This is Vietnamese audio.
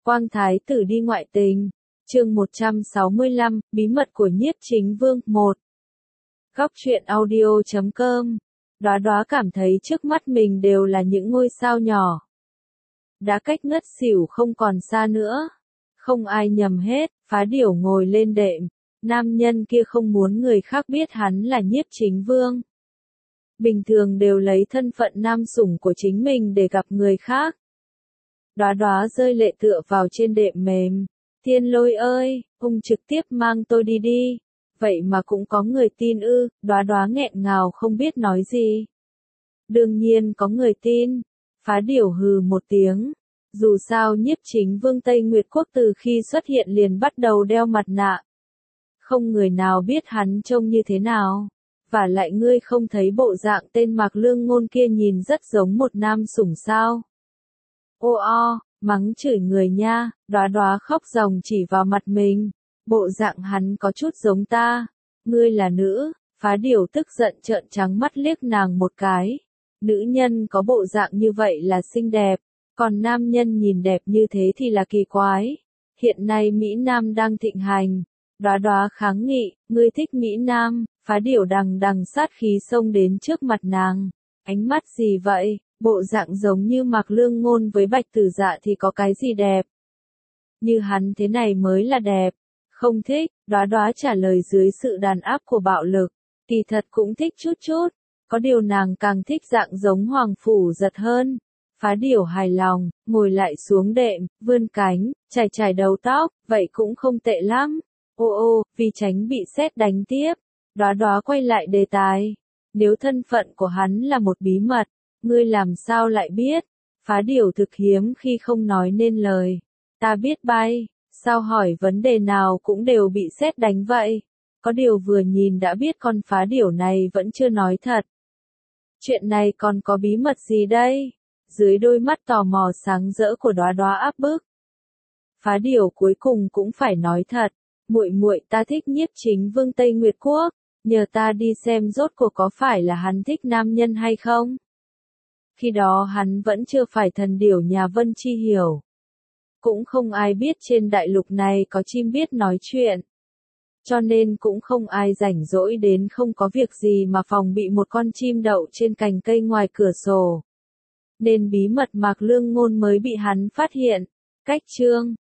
Quang Thái tử đi ngoại tình. Chương 165, bí mật của Nhiếp Chính Vương 1. Góc truyện audio.com. Đóa Đóa cảm thấy trước mắt mình đều là những ngôi sao nhỏ. Đã cách ngất xỉu không còn xa nữa. Không ai nhầm hết, Phá Điểu ngồi lên đệm. Nam nhân kia không muốn người khác biết hắn là Nhiếp Chính Vương. Bình thường đều lấy thân phận nam sủng của chính mình để gặp người khác. Đóa Đóa rơi lệ tựa vào trên đệm mềm. Thiên Lôi ơi, ông trực tiếp mang tôi đi đi. Vậy mà cũng có người tin ư? Đóa Đóa nghẹn ngào không biết nói gì. Đương nhiên có người tin. Phá Điểu hừ một tiếng. Dù sao Nhiếp Chính Vương Tây Nguyệt Quốc từ khi xuất hiện liền bắt đầu đeo mặt nạ. Không người nào biết hắn trông như thế nào. Và lại ngươi không thấy bộ dạng tên Mạc Lương Ngôn kia nhìn rất giống một nam sủng sao? Mắng chửi người nha. Đóa Đóa khóc ròng chỉ vào mặt mình. Bộ dạng hắn có chút giống ta. Ngươi là nữ. Phá Điểu tức giận trợn trắng mắt liếc nàng một cái. Nữ nhân có bộ dạng như vậy là xinh đẹp. Còn nam nhân nhìn đẹp như thế thì là kỳ quái. Hiện nay Mỹ Nam đang thịnh hành. Đóa Đóa kháng nghị, ngươi thích Mỹ Nam. Phá Điểu đằng đằng sát khí xông đến trước mặt nàng. Ánh mắt gì vậy? Bộ dạng giống như Mạc Lương Ngôn với Bạch Tử Dạ thì có cái gì đẹp? Như hắn thế này mới là đẹp. Không thích. Đóa Đóa trả lời dưới sự đàn áp của bạo lực. Kỳ thật cũng thích chút chút. Có điều nàng càng thích dạng giống Hoàng Phủ Giật hơn. Phá Điểu hài lòng, ngồi lại xuống đệm, vươn cánh, chải đầu tóc, vậy cũng không tệ lắm. Vì tránh bị sét đánh tiếp. Đóa Đóa quay lại đề tài. Nếu thân phận của hắn là một bí mật, ngươi làm sao lại biết? Phá Điểu thực hiếm khi không nói nên lời. Ta biết bay, sao hỏi vấn đề nào cũng đều bị sét đánh vậy? Có điều vừa nhìn đã biết con Phá Điểu này vẫn chưa nói thật. Chuyện này còn có bí mật gì đây? Dưới đôi mắt tò mò sáng rỡ của Đóa Đóa áp bức. Phá Điểu cuối cùng cũng phải nói thật. Muội ta thích Nhiếp Chính Vương Tây Nguyệt Quốc. Nhờ ta đi xem rốt cuộc có phải là hắn thích nam nhân hay không? Khi đó hắn vẫn chưa phải thần điểu nhà Vân Chi Hiểu. Cũng không ai biết trên đại lục này có chim biết nói chuyện. Cho nên cũng không ai rảnh rỗi đến không có việc gì mà phòng bị một con chim đậu trên cành cây ngoài cửa sổ. Nên bí mật Mạc Lương Ngôn mới bị hắn phát hiện. Cách chương